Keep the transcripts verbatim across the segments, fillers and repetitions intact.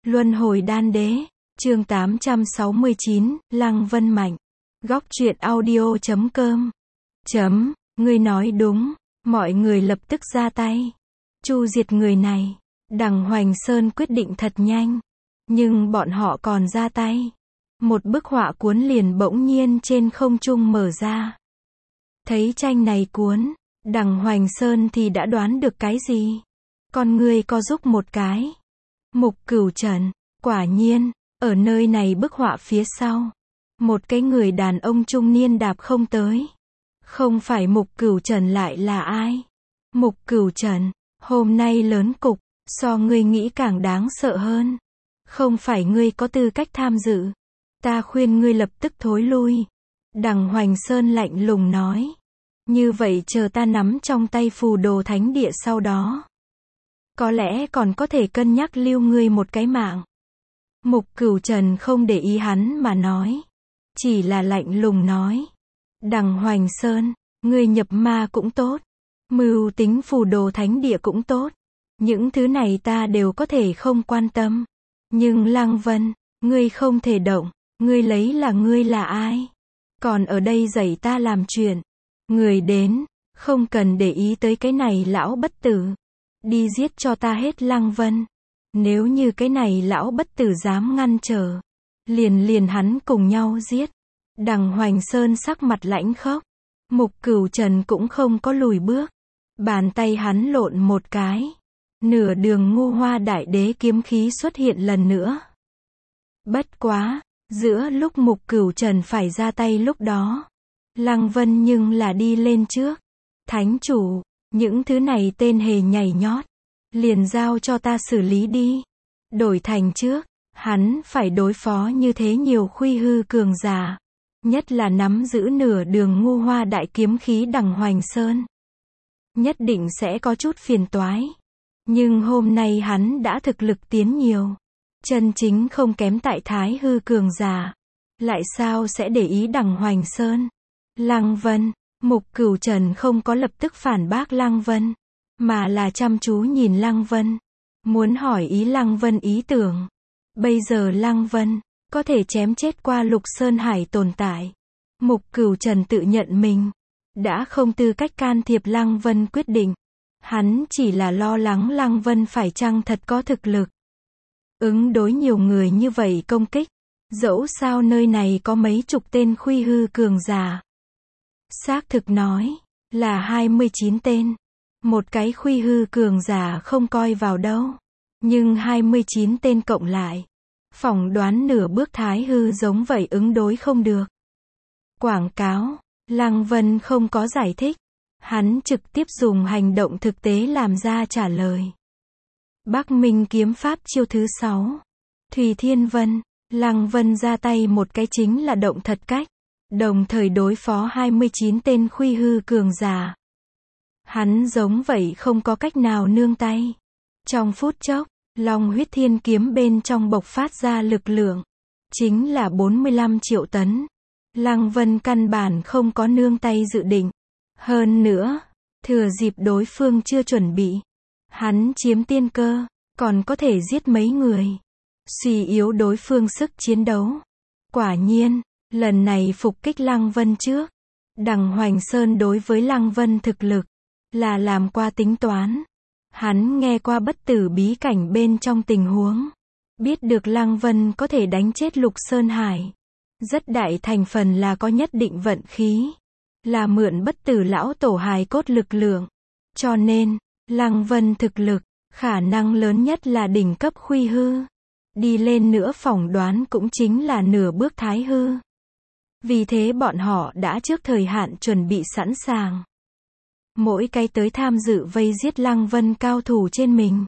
Luân hồi đan đế, chương tám trăm sáu mươi chín, Lăng Vân Mạnh. Góc truyện audio chấm com. Chấm, ngươi nói đúng, mọi người lập tức ra tay. Chu diệt người này. Đằng Hoành Sơn quyết định thật nhanh. Nhưng bọn họ còn ra tay. Một bức họa cuốn liền bỗng nhiên trên không trung mở ra. Thấy tranh này cuốn, đằng Hoành Sơn thì đã đoán được cái gì. Con người co giúp một cái. Mục Cửu Trần, quả nhiên, ở nơi này bức họa phía sau. Một cái người đàn ông trung niên đạp không tới. Không phải Mục Cửu Trần lại là ai? Mục Cửu Trần, hôm nay lớn cục, so ngươi nghĩ càng đáng sợ hơn. Không phải ngươi có tư cách tham dự. Ta khuyên ngươi lập tức thối lui. Đằng Hoành Sơn lạnh lùng nói. Như vậy chờ ta nắm trong tay phù đồ thánh địa sau đó. Có lẽ còn có thể cân nhắc lưu ngươi một cái mạng. Mục Cửu Trần không để ý hắn mà nói. Chỉ là lạnh lùng nói. Đằng Hoành Sơn, ngươi nhập ma cũng tốt. Mưu tính phù đồ thánh địa cũng tốt. Những thứ này ta đều có thể không quan tâm. Nhưng Lăng Vân, ngươi không thể động. Ngươi lấy là ngươi là ai? Còn ở đây dạy ta làm chuyện. Người đến, không cần để ý tới cái này lão bất tử. Đi giết cho ta hết Lăng Vân. Nếu như cái này lão bất tử dám ngăn trở. Liền liền hắn cùng nhau giết. Đằng Hoành Sơn sắc mặt lãnh khốc. Mục Cửu Trần cũng không có lùi bước. Bàn tay hắn lộn một cái. Nửa đường Ngũ Hoa Đại Đế kiếm khí xuất hiện lần nữa. Bất quá, giữa lúc Mục Cửu Trần phải ra tay lúc đó. Lăng Vân nhưng là đi lên trước. Thánh chủ, những thứ này tên hề nhảy nhót. Liền giao cho ta xử lý đi. Đổi thành trước, hắn phải đối phó như thế nhiều khuy hư cường giả. Nhất là nắm giữ nửa đường Ngũ Hoa Đại kiếm khí đằng Hoành Sơn. Nhất định sẽ có chút phiền toái. Nhưng hôm nay hắn đã thực lực tiến nhiều. Chân chính không kém tại thái hư cường giả. Lại sao sẽ để ý đằng Hoành Sơn? Lăng Vân, Mục Cửu Trần không có lập tức phản bác Lăng Vân. Mà là chăm chú nhìn Lăng Vân. Muốn hỏi ý Lăng Vân ý tưởng. Bây giờ Lăng Vân, có thể chém chết qua Lục Sơn Hải tồn tại. Mục Cửu Trần tự nhận mình. Đã không tư cách can thiệp Lăng Vân quyết định. Hắn chỉ là lo lắng Lăng Vân phải chăng thật có thực lực. Ứng đối nhiều người như vậy công kích. Dẫu sao nơi này có mấy chục tên khuy hư cường giả. Xác thực nói, là hai mươi chín tên. Một cái khuy hư cường giả không coi vào đâu. Nhưng hai mươi chín tên cộng lại. Phỏng đoán nửa bước thái hư giống vậy ứng đối không được. Quảng cáo, Lăng Vân không có giải thích. Hắn trực tiếp dùng hành động thực tế làm ra trả lời. Bắc Minh kiếm pháp chiêu thứ sáu. Thùy Thiên Vân, Lăng Vân ra tay một cái chính là động thật cách. Đồng thời đối phó hai mươi chín tên khuy hư cường giả. Hắn giống vậy không có cách nào nương tay. Trong phút chốc, Long Huyết Thiên kiếm bên trong bộc phát ra lực lượng. Chính là bốn mươi lăm triệu tấn. Lăng Vân căn bản không có nương tay dự định. Hơn nữa, thừa dịp đối phương chưa chuẩn bị. Hắn chiếm tiên cơ, còn có thể giết mấy người. Suy yếu đối phương sức chiến đấu. Quả nhiên, lần này phục kích Lăng Vân trước. Đằng Hoành Sơn đối với Lăng Vân thực lực. Là làm qua tính toán. Hắn nghe qua bất tử bí cảnh bên trong tình huống. Biết được Lăng Vân có thể đánh chết Lục Sơn Hải. Rất đại thành phần là có nhất định vận khí. Là mượn bất tử lão tổ hài cốt lực lượng. Cho nên, Lăng Vân thực lực, khả năng lớn nhất là đỉnh cấp khuy hư. Đi lên nữa phỏng đoán cũng chính là nửa bước thái hư. Vì thế bọn họ đã trước thời hạn chuẩn bị sẵn sàng. Mỗi cái tới tham dự vây giết Lăng Vân cao thủ trên mình.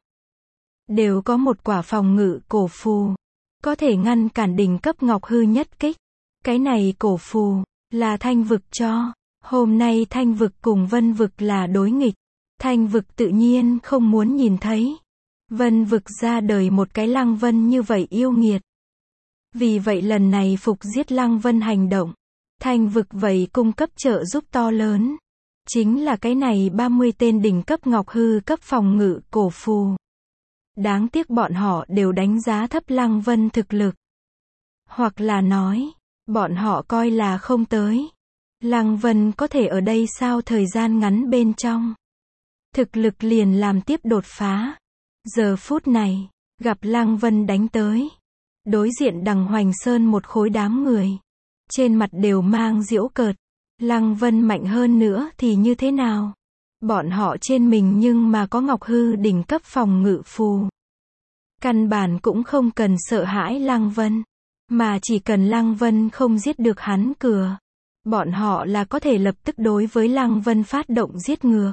Đều có một quả phòng ngự cổ phù. Có thể ngăn cản đỉnh cấp ngọc hư nhất kích. Cái này cổ phù, là thanh vực cho. Hôm nay thanh vực cùng vân vực là đối nghịch. Thanh vực tự nhiên không muốn nhìn thấy. Vân vực ra đời một cái Lăng Vân như vậy yêu nghiệt. Vì vậy lần này phục giết Lăng Vân hành động. Thanh vực vậy cung cấp trợ giúp to lớn. Chính là cái này ba mươi tên đỉnh cấp ngọc hư cấp phòng ngự cổ phù. Đáng tiếc bọn họ đều đánh giá thấp Lăng Vân thực lực. Hoặc là nói, bọn họ coi là không tới. Lăng Vân có thể ở đây sao thời gian ngắn bên trong. Thực lực liền làm tiếp đột phá. Giờ phút này, gặp Lăng Vân đánh tới. Đối diện Đằng Hoành Sơn một khối đám người. Trên mặt đều mang giễu cợt. Lăng Vân mạnh hơn nữa thì như thế nào? Bọn họ trên mình nhưng mà có Ngọc Hư đỉnh cấp phòng ngự phù. Căn bản cũng không cần sợ hãi Lăng Vân. Mà chỉ cần Lăng Vân không giết được hắn cửa. Bọn họ là có thể lập tức đối với Lăng Vân phát động giết ngược.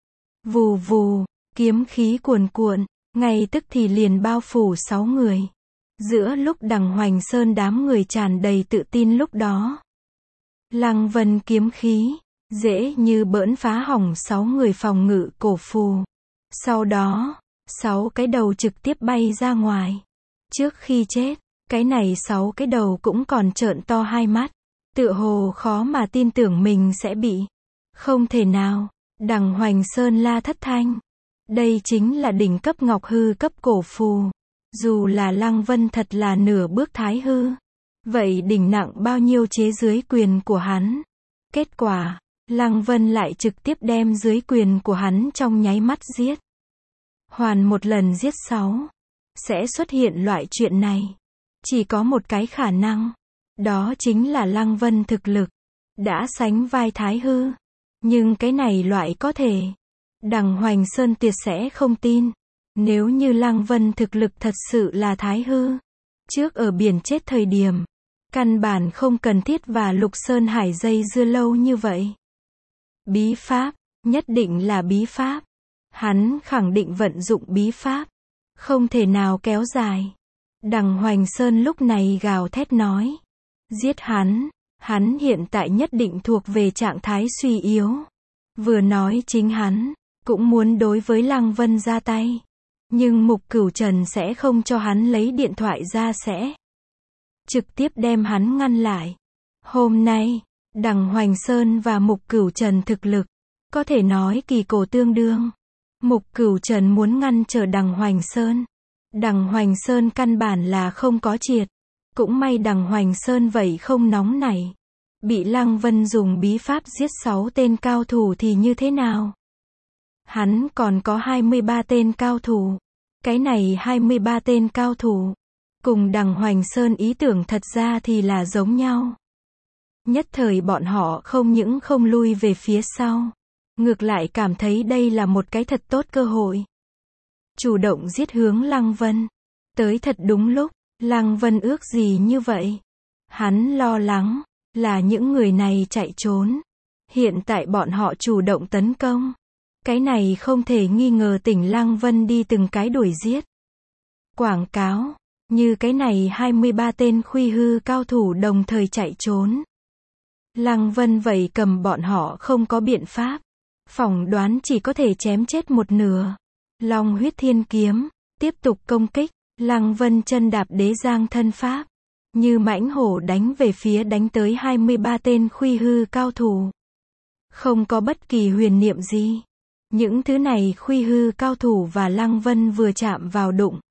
Vù vù, kiếm khí cuồn cuộn, ngay tức thì liền bao phủ sáu người. Giữa lúc Đằng Hoành Sơn đám người tràn đầy tự tin lúc đó. Lăng Vân kiếm khí, dễ như bỡn phá hỏng sáu người phòng ngự cổ phù. Sau đó, sáu cái đầu trực tiếp bay ra ngoài. Trước khi chết, cái này sáu cái đầu cũng còn trợn to hai mắt. Tựa hồ khó mà tin tưởng mình sẽ bị. Không thể nào, Đằng Hoành Sơn la thất thanh. Đây chính là đỉnh cấp Ngọc Hư cấp cổ phù. Dù là Lăng Vân thật là nửa bước thái hư. Vậy đỉnh nặng bao nhiêu chế dưới quyền của hắn. Kết quả, Lăng Vân lại trực tiếp đem dưới quyền của hắn trong nháy mắt giết. Hoàn một lần giết sáu. Sẽ xuất hiện loại chuyện này. Chỉ có một cái khả năng. Đó chính là Lăng Vân thực lực. Đã sánh vai thái hư. Nhưng cái này loại có thể. Đằng Hoành Sơn tuyệt sẽ không tin. Nếu như Lăng Vân thực lực thật sự là thái hư. Trước ở biển chết thời điểm. Căn bản không cần thiết và Lục Sơn Hải dây dưa lâu như vậy. Bí pháp. Nhất định là bí pháp. Hắn khẳng định vận dụng bí pháp. Không thể nào kéo dài. Đằng Hoành Sơn lúc này gào thét nói. Giết hắn. Hắn hiện tại nhất định thuộc về trạng thái suy yếu. Vừa nói chính hắn. Cũng muốn đối với Lăng Vân ra tay. Nhưng Mục Cửu Trần sẽ không cho hắn lấy điện thoại ra sẽ. Trực tiếp đem hắn ngăn lại. Hôm nay, Đằng Hoành Sơn và Mục Cửu Trần thực lực. Có thể nói kỳ cổ tương đương. Mục Cửu Trần muốn ngăn trở Đằng Hoành Sơn. Đằng Hoành Sơn căn bản là không có triệt. Cũng may Đằng Hoành Sơn vậy không nóng nảy. Bị Lăng Vân dùng bí pháp giết sáu tên cao thủ thì như thế nào? Hắn còn có hai mươi ba tên cao thủ. Cái này hai mươi ba tên cao thủ. Cùng Đằng Hoành Sơn ý tưởng thật ra thì là giống nhau. Nhất thời bọn họ không những không lui về phía sau. Ngược lại cảm thấy đây là một cái thật tốt cơ hội. Chủ động giết hướng Lăng Vân. Tới thật đúng lúc. Lăng Vân ước gì như vậy? Hắn lo lắng. Là những người này chạy trốn. Hiện tại bọn họ chủ động tấn công. Cái này không thể nghi ngờ tỉnh Lăng Vân đi từng cái đuổi giết. Quảng cáo. Như cái này hai mươi ba tên khuy hư cao thủ đồng thời chạy trốn. Lăng Vân vậy cầm bọn họ không có biện pháp. Phỏng đoán chỉ có thể chém chết một nửa. Long huyết thiên kiếm. Tiếp tục công kích. Lăng Vân chân đạp đế giang thân pháp. Như mãnh hổ đánh về phía đánh tới hai mươi ba tên khuy hư cao thủ. Không có bất kỳ huyền niệm gì. Những thứ này khuy hư cao thủ và Lăng Vân vừa chạm vào đụng.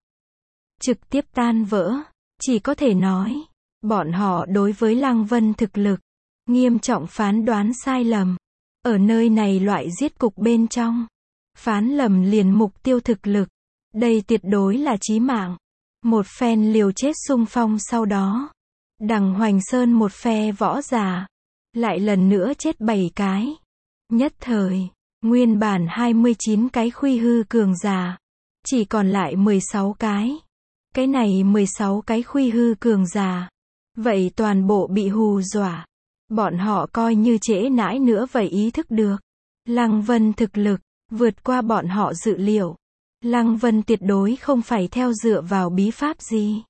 Trực tiếp tan vỡ. Chỉ có thể nói. Bọn họ đối với Lăng Vân thực lực. Nghiêm trọng phán đoán sai lầm. Ở nơi này loại giết cục bên trong. Phán lầm liền mục tiêu thực lực. Đây tuyệt đối là chí mạng. Một phen liều chết xung phong sau đó. Đằng Hoành Sơn một phe võ giả. Lại lần nữa chết bảy cái. Nhất thời. Nguyên bản hai mươi chín cái khuy hư cường giả. Chỉ còn lại mười sáu cái. Cái này mười sáu cái khuy hư cường giả. Vậy toàn bộ bị hù dọa. Bọn họ coi như trễ nãi nữa vậy ý thức được. Lăng Vân thực lực. Vượt qua bọn họ dự liệu. Lăng Vân tuyệt đối không phải theo dựa vào bí pháp gì.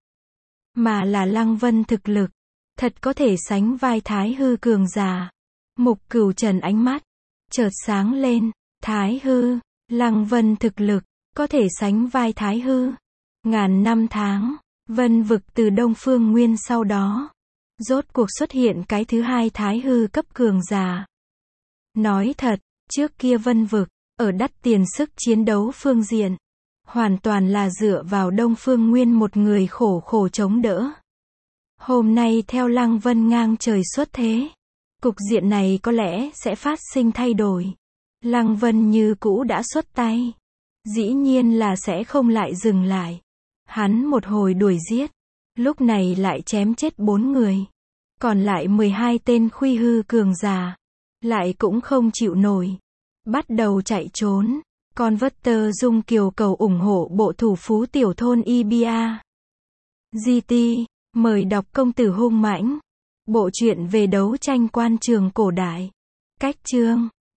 Mà là Lăng Vân thực lực. Thật có thể sánh vai thái hư cường giả. Mục Cửu Trần ánh mắt. Chợt sáng lên. Thái hư. Lăng Vân thực lực. Có thể sánh vai thái hư. Ngàn năm tháng. Vân vực từ Đông Phương Nguyên sau đó. Rốt cuộc xuất hiện cái thứ hai thái hư cấp cường giả. Nói thật. Trước kia Vân vực. Ở đắt tiền sức chiến đấu phương diện. hoàn toàn là dựa vào Đông Phương Nguyên một người khổ khổ chống đỡ. Hôm nay theo Lăng Vân ngang trời xuất thế, cục diện này có lẽ sẽ phát sinh thay đổi. Lăng Vân như cũ đã xuất tay, dĩ nhiên là sẽ không lại dừng lại. Hắn một hồi đuổi giết, lúc này lại chém chết bốn người, còn lại mười hai tên khuy hư cường giả, lại cũng không chịu nổi, bắt đầu chạy trốn. Con vất tơ dung kiều cầu ủng hộ bộ thủ phú tiểu thôn Ibia. giê tê, mời đọc Công tử hung mãnh. Bộ truyện về đấu tranh quan trường cổ đại. Cách chương